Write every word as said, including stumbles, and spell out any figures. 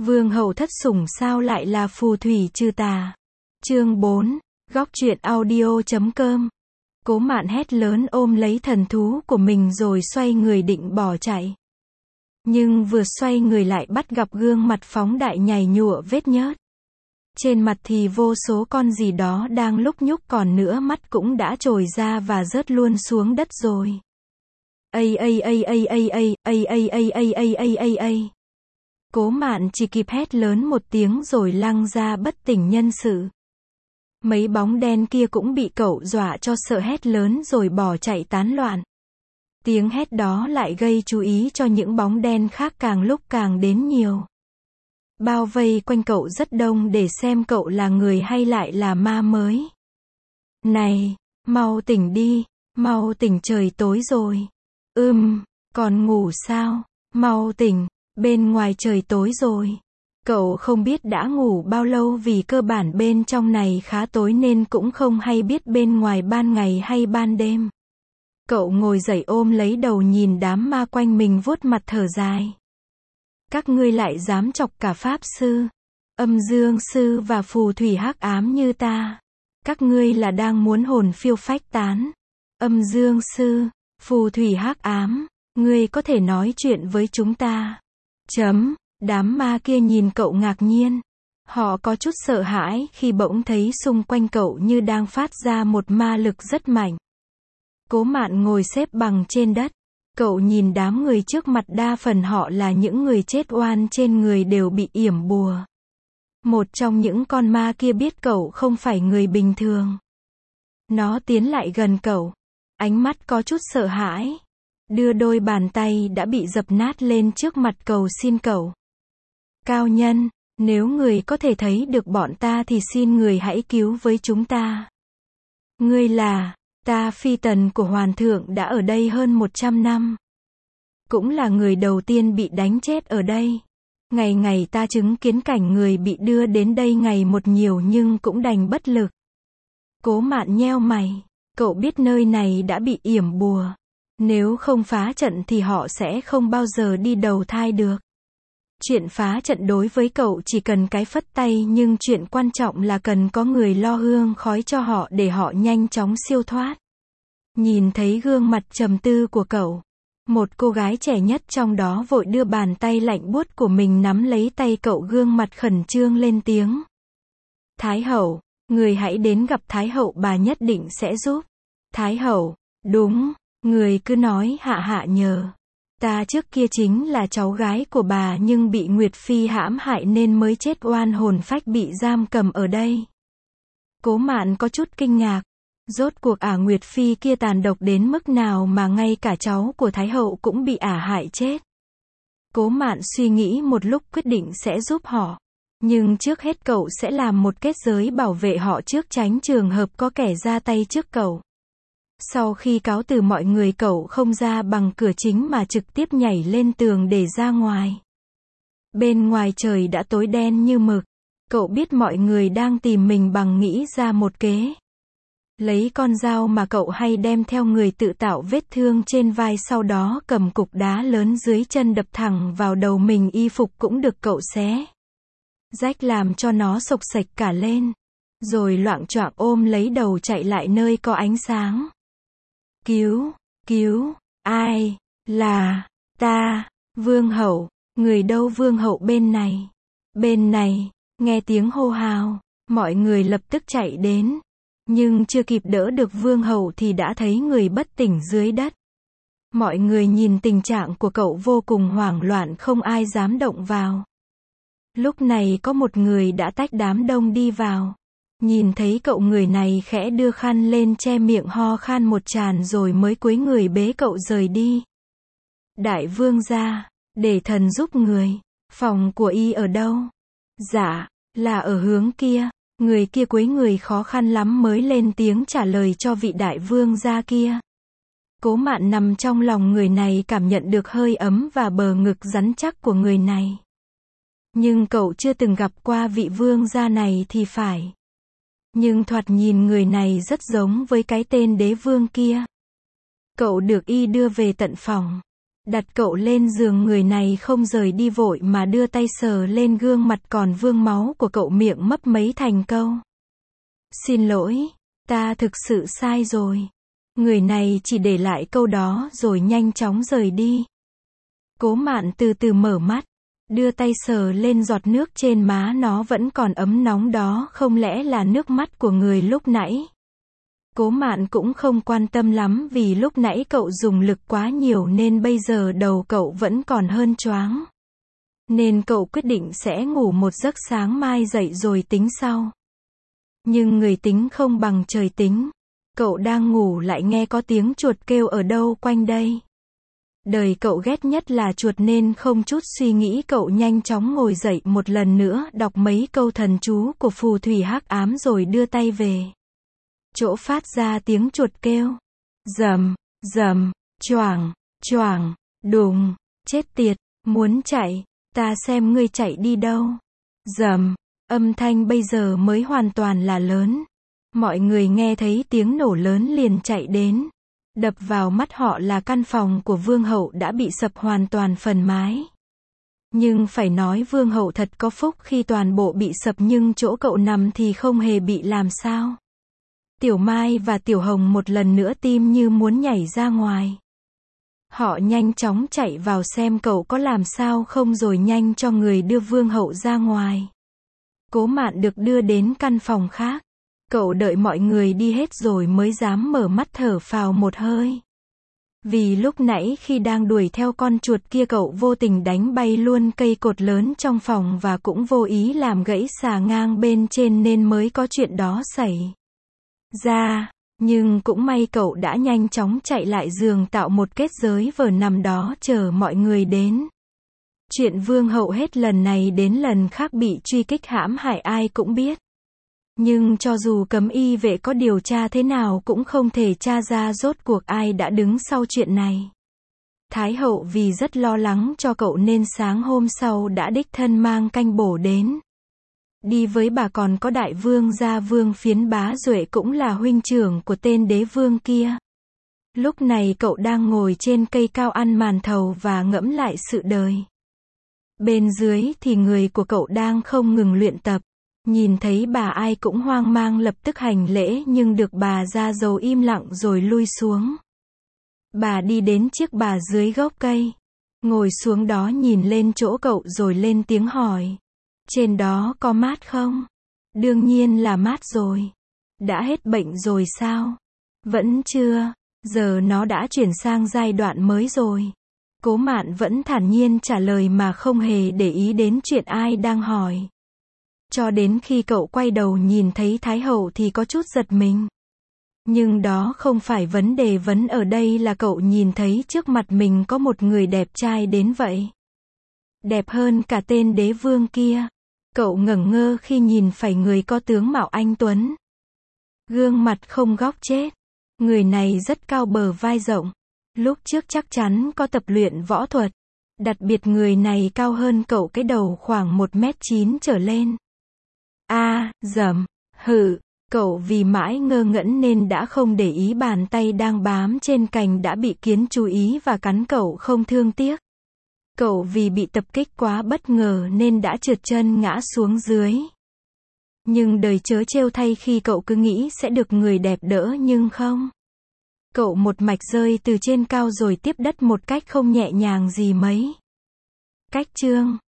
Vương hậu thất sủng sao lại là phù thủy trừ tà. Chương bốn, góc truyện audio chấm com. Cố Mạn hét lớn ôm lấy thần thú của mình rồi xoay người định bỏ chạy. Nhưng vừa xoay người lại bắt gặp gương mặt phóng đại nhầy nhụa vết nhớt. Trên mặt thì vô số con gì đó đang lúc nhúc, còn nữa mắt cũng đã trồi ra và rớt luôn xuống đất rồi. Ây ây ây ây ây ây ây ây ây ây ây ây ây ây. Cố Mạn chỉ kịp hét lớn một tiếng rồi lăn ra bất tỉnh nhân sự. Mấy bóng đen kia cũng bị cậu dọa cho sợ hét lớn rồi bỏ chạy tán loạn. Tiếng hét đó lại gây chú ý cho những bóng đen khác càng lúc càng đến nhiều. Bao vây quanh cậu rất đông để xem cậu là người hay lại là ma mới. Này, mau tỉnh đi, mau tỉnh, trời tối rồi. Ừm, còn ngủ sao? Mau tỉnh, bên ngoài trời tối rồi. Cậu không biết đã ngủ bao lâu vì cơ bản bên trong này khá tối nên cũng không hay biết bên ngoài ban ngày hay ban đêm. Cậu ngồi dậy ôm lấy đầu nhìn đám ma quanh mình vuốt mặt thở dài. Các ngươi lại dám chọc cả pháp sư, âm dương sư và phù thủy hắc ám như ta. Các ngươi là đang muốn hồn phiêu phách tán. Âm dương sư, phù thủy hắc ám, ngươi có thể nói chuyện với chúng ta. Chấm, đám ma kia nhìn cậu ngạc nhiên. Họ có chút sợ hãi khi bỗng thấy xung quanh cậu như đang phát ra một ma lực rất mạnh. Cố Mạn ngồi xếp bằng trên đất. Cậu nhìn đám người trước mặt, đa phần họ là những người chết oan, trên người đều bị yểm bùa. Một trong những con ma kia biết cậu không phải người bình thường. Nó tiến lại gần cậu. Ánh mắt có chút sợ hãi. Đưa đôi bàn tay đã bị dập nát lên trước mặt cầu xin cậu. Cao nhân, nếu người có thể thấy được bọn ta thì xin người hãy cứu với chúng ta. Ngươi là... Ta phi tần của hoàng thượng đã ở đây hơn một trăm năm. Cũng là người đầu tiên bị đánh chết ở đây. Ngày ngày ta chứng kiến cảnh người bị đưa đến đây ngày một nhiều nhưng cũng đành bất lực. Cố Mạn nheo mày. Cậu biết nơi này đã bị yểm bùa. Nếu không phá trận thì họ sẽ không bao giờ đi đầu thai được. Chuyện phá trận đối với cậu chỉ cần cái phất tay, nhưng chuyện quan trọng là cần có người lo hương khói cho họ để họ nhanh chóng siêu thoát. Nhìn thấy gương mặt trầm tư của cậu, một cô gái trẻ nhất trong đó vội đưa bàn tay lạnh buốt của mình nắm lấy tay cậu, gương mặt khẩn trương lên tiếng. Thái hậu, người hãy đến gặp Thái hậu, bà nhất định sẽ giúp. Thái hậu, đúng, người cứ nói hạ hạ nhờ. Ta trước kia chính là cháu gái của bà nhưng bị Nguyệt Phi hãm hại nên mới chết oan hồn phách bị giam cầm ở đây. Cố Mạn có chút kinh ngạc. Rốt cuộc ả Nguyệt Phi kia tàn độc đến mức nào mà ngay cả cháu của Thái hậu cũng bị ả hại chết. Cố Mạn suy nghĩ một lúc quyết định sẽ giúp họ. Nhưng trước hết cậu sẽ làm một kết giới bảo vệ họ trước, tránh trường hợp có kẻ ra tay trước cậu. Sau khi cáo từ mọi người, cậu không ra bằng cửa chính mà trực tiếp nhảy lên tường để ra ngoài. Bên ngoài trời đã tối đen như mực. Cậu biết mọi người đang tìm mình bằng nghĩ ra một kế. Lấy con dao mà cậu hay đem theo người tự tạo vết thương trên vai, sau đó cầm cục đá lớn dưới chân đập thẳng vào đầu mình, y phục cũng được cậu xé rách làm cho nó xộc xệch cả lên. Rồi loạng choạng ôm lấy đầu chạy lại nơi có ánh sáng. Cứu, cứu, ai, là, ta, vương hậu, người đâu vương hậu bên này, bên này, nghe tiếng hô hào, mọi người lập tức chạy đến. Nhưng chưa kịp đỡ được vương hậu thì đã thấy người bất tỉnh dưới đất. Mọi người nhìn tình trạng của cậu vô cùng hoảng loạn, không ai dám động vào. Lúc này có một người đã tách đám đông đi vào. Nhìn thấy cậu, người này khẽ đưa khăn lên che miệng, ho khan một tràng rồi mới cúi người bế cậu rời đi. Đại vương gia, để thần giúp người. Phòng của y ở đâu? Dạ, là ở hướng kia. Người kia cúi người khó khăn lắm mới lên tiếng trả lời cho vị đại vương gia kia. Cố Mạn nằm trong lòng người này, cảm nhận được hơi ấm và bờ ngực rắn chắc của người này. Nhưng cậu chưa từng gặp qua vị vương gia này thì phải. Nhưng thoạt nhìn người này rất giống với cái tên đế vương kia. Cậu được y đưa về tận phòng. Đặt cậu lên giường, người này không rời đi vội mà đưa tay sờ lên gương mặt còn vương máu của cậu, miệng mấp mấy thành câu. Xin lỗi, ta thực sự sai rồi. Người này chỉ để lại câu đó rồi nhanh chóng rời đi. Cố Mạn từ từ mở mắt, đưa tay sờ lên giọt nước trên má, nó vẫn còn ấm nóng đó, không lẽ là nước mắt của người lúc nãy? Cố Mạn cũng không quan tâm lắm vì lúc nãy cậu dùng lực quá nhiều nên bây giờ đầu cậu vẫn còn hơn choáng. Nên cậu quyết định sẽ ngủ một giấc, sáng mai dậy rồi tính sau. Nhưng người tính không bằng trời tính. Cậu đang ngủ lại nghe có tiếng chuột kêu ở đâu quanh đây. Đời cậu ghét nhất là chuột nên không chút suy nghĩ cậu nhanh chóng ngồi dậy, một lần nữa đọc mấy câu thần chú của phù thủy hắc ám rồi đưa tay về chỗ phát ra tiếng chuột kêu. Rầm, rầm, choảng, choảng, đùng, chết tiệt, muốn chạy, ta xem ngươi chạy đi đâu. Rầm, âm thanh bây giờ mới hoàn toàn là lớn. Mọi người nghe thấy tiếng nổ lớn liền chạy đến. Đập vào mắt họ là căn phòng của vương hậu đã bị sập hoàn toàn phần mái. Nhưng phải nói vương hậu thật có phúc khi toàn bộ bị sập nhưng chỗ cậu nằm thì không hề bị làm sao. Tiểu Mai và Tiểu Hồng một lần nữa tim như muốn nhảy ra ngoài. Họ nhanh chóng chạy vào xem cậu có làm sao không rồi nhanh cho người đưa vương hậu ra ngoài. Cố Mạn được đưa đến căn phòng khác. Cậu đợi mọi người đi hết rồi mới dám mở mắt thở phào một hơi. Vì lúc nãy khi đang đuổi theo con chuột kia cậu vô tình đánh bay luôn cây cột lớn trong phòng và cũng vô ý làm gãy xà ngang bên trên nên mới có chuyện đó xảy ra. Nhưng cũng may cậu đã nhanh chóng chạy lại giường tạo một kết giới vờ nằm đó chờ mọi người đến. Chuyện vương hậu hết lần này đến lần khác bị truy kích hãm hại ai cũng biết. Nhưng cho dù cấm y vệ có điều tra thế nào cũng không thể tra ra rốt cuộc ai đã đứng sau chuyện này. Thái hậu vì rất lo lắng cho cậu nên sáng hôm sau đã đích thân mang canh bổ đến. Đi với bà còn có đại vương gia Vương Phiến Bá Duệ, cũng là huynh trưởng của tên đế vương kia. Lúc này cậu đang ngồi trên cây cao ăn màn thầu và ngẫm lại sự đời. Bên dưới thì người của cậu đang không ngừng luyện tập. Nhìn thấy bà ai cũng hoang mang lập tức hành lễ nhưng được bà ra dấu im lặng rồi lui xuống. Bà đi đến chiếc bà dưới gốc cây. Ngồi xuống đó nhìn lên chỗ cậu rồi lên tiếng hỏi. Trên đó có mát không? Đương nhiên là mát rồi. Đã hết bệnh rồi sao? Vẫn chưa. Giờ nó đã chuyển sang giai đoạn mới rồi. Cố Mạn vẫn thản nhiên trả lời mà không hề để ý đến chuyện ai đang hỏi. Cho đến khi cậu quay đầu nhìn thấy Thái hậu thì có chút giật mình. Nhưng đó không phải vấn đề, vấn ở đây là cậu nhìn thấy trước mặt mình có một người đẹp trai đến vậy. Đẹp hơn cả tên đế vương kia. Cậu ngẩn ngơ khi nhìn phải người có tướng mạo anh tuấn. Gương mặt không góc chết. Người này rất cao, bờ vai rộng. Lúc trước chắc chắn có tập luyện võ thuật. Đặc biệt người này cao hơn cậu cái đầu khoảng một mét chín trở lên. A, à, dầm, hự, cậu vì mãi ngơ ngẩn nên đã không để ý bàn tay đang bám trên cành đã bị kiến chú ý và cắn cậu không thương tiếc. Cậu vì bị tập kích quá bất ngờ nên đã trượt chân ngã xuống dưới. Nhưng đời trớ trêu thay khi cậu cứ nghĩ sẽ được người đẹp đỡ nhưng không. Cậu một mạch rơi từ trên cao rồi tiếp đất một cách không nhẹ nhàng gì mấy. Cách chương